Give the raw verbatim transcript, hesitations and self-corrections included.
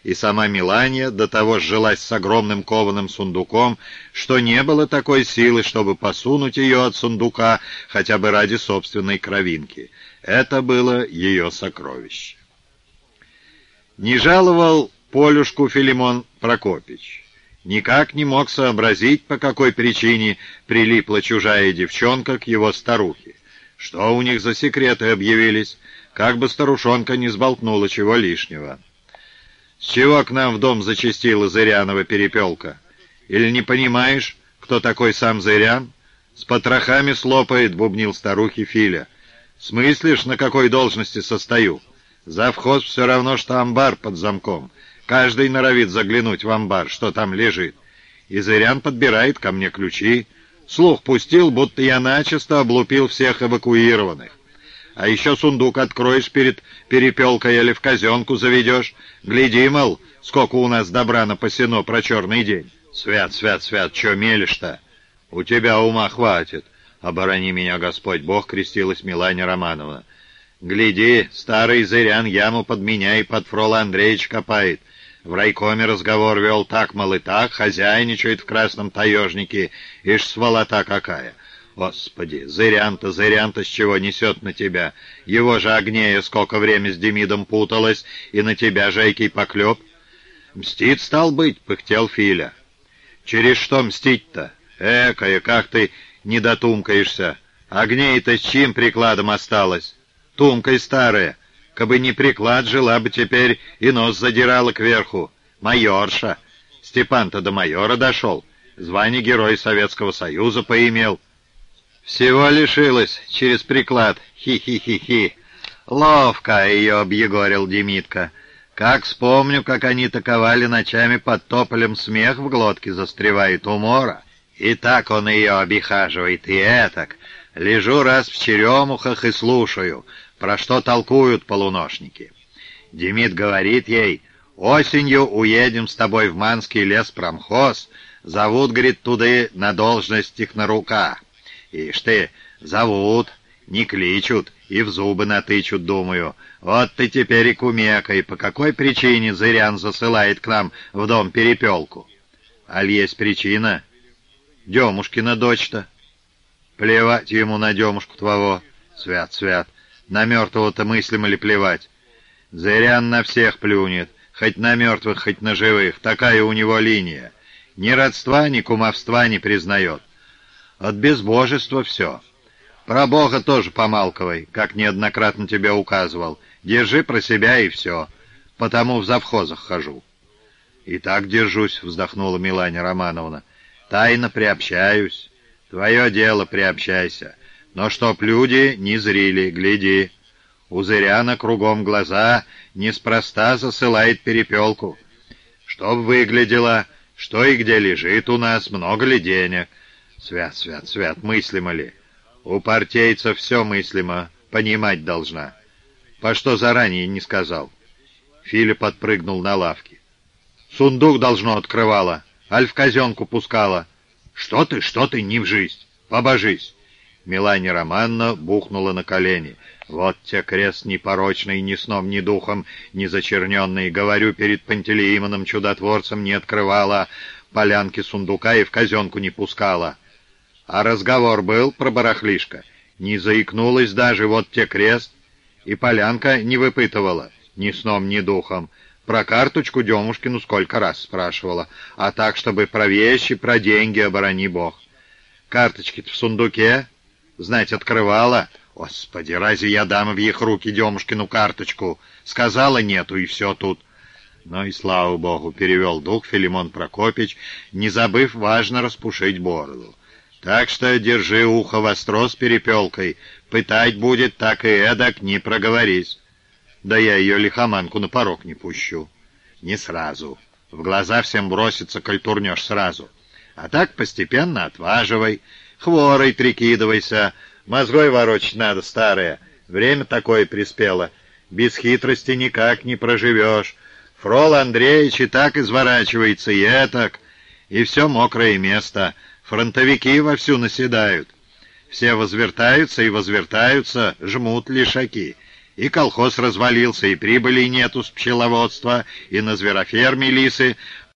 и сама Миланья до того сжилась с огромным кованым сундуком, что не было такой силы, чтобы посунуть ее от сундука хотя бы ради собственной кровинки. Это было ее сокровище. Не жаловал Полюшку Филимон Прокопич. Никак не мог сообразить, по какой причине прилипла чужая девчонка к его старухе. Что у них за секреты объявились, как бы старушонка не сболтнула чего лишнего. С чего к нам в дом зачастила Зырянова перепелка? Или не понимаешь, кто такой сам Зырян? С потрохами слопает, бубнил старухе Филя. Смыслишь, на какой должности состою? Завхоз все равно, что амбар под замком. Каждый норовит заглянуть в амбар, что там лежит. И Зырян подбирает ко мне ключи. Слух пустил, будто я начисто облупил всех эвакуированных. А еще сундук откроешь перед перепелкой или в казенку заведешь. Гляди, мол, сколько у нас добра напасено про черный день. Свят, свят, свят, че мелешь-то? У тебя ума хватит. Оборони меня, Господь Бог, крестилась Миланья Романовна. Гляди, старый Зырян яму под меня и под Фрола Андреевич копает. В райкоме разговор вел так, мол, и так, хозяйничает в красном таежнике, ишь сволота какая. Господи, Зырян-то, Зырян-то с чего несет на тебя? Его же Агнея сколько время с Демидом путалась, и на тебя жайкий поклеп. Мстит, стал быть, пыхтел Филя. Через что мстить-то? Экая, как ты не дотумкаешься. Агнея-то с чьим прикладом осталась? Тумкой старая. Кабы не приклад, жила бы теперь и нос задирала кверху. Майорша. Степан-то до майора дошел. Звание Герой Советского Союза поимел. Всего лишилась через приклад. Хи-хи-хи-хи. Ловко ее объегорил Демидка. Как вспомню, как они таковали ночами под тополем, смех в глотке застревает, умора. И так он ее обихаживает, и этак. Лежу раз в черемухах и слушаю, про что толкуют полуношники. Демид говорит ей: осенью уедем с тобой в Манский леспромхоз, зовут, говорит, туды на должность технорука. Ишь ты, зовут, не кличут и в зубы натычут, думаю. Вот ты теперь и кумекай, по какой причине Зырян засылает к нам в дом перепелку. Аль есть причина? Демушкина дочь-то. Плевать ему на Демушку твоего. Свят, свят. На мертвого-то мыслим или плевать? Зырян на всех плюнет, хоть на мертвых, хоть на живых. Такая у него линия. Ни родства, ни кумовства не признает. От безбожества все. Про Бога тоже помалковай, как неоднократно тебе указывал. Держи про себя и все. Потому в завхозах хожу. И так держусь, вздохнула Миланья Романовна. Тайно приобщаюсь. Твое дело, приобщайся. Но чтоб люди не зрили, гляди. У Зыряна кругом глаза, неспроста засылает перепелку. Чтоб выглядело, что и где лежит у нас, много ли денег. Свят, свят, свят, мыслимо ли? У партейцев все мыслимо, понимать должна. По что заранее не сказал? Филипп подпрыгнул на лавке. Сундук должно открывала, аль в казенку пускала. Что ты, что ты, не в жизнь, побожись. Миланья Романовна бухнула на колени. Вот те крест непорочный, ни сном, ни духом, не зачерненный. Говорю, перед Пантелеимоном чудотворцем не открывала полянки сундука и в казенку не пускала. А разговор был про барахлишко. Не заикнулась даже, вот те крест. И полянка не выпытывала, ни сном, ни духом. Про карточку Демушкину сколько раз спрашивала. А так, чтобы про вещи, про деньги, оборони бог. Карточки-то в сундуке, знать, открывала. Господи, разве я дам в их руки Демушкину карточку? Сказала нету, и все тут. Ну и слава богу, перевел дух Филимон Прокопич, не забыв важно распушить бороду. Так что держи ухо востро с перепелкой. Пытать будет так и эдак, не проговорись. Да я ее лихоманку на порог не пущу. Не сразу. В глаза всем бросится, коль турнешь сразу. А так постепенно отваживай. Хворой прикидывайся. Мозгой ворочать надо, старая. Время такое приспело. Без хитрости никак не проживешь. Фрол Андреевич и так изворачивается, и этак. И все мокрое место. Фронтовики вовсю наседают. Все возвертаются и возвертаются, жмут лишаки. И колхоз развалился, и прибыли нету с пчеловодства, и на звероферме лисы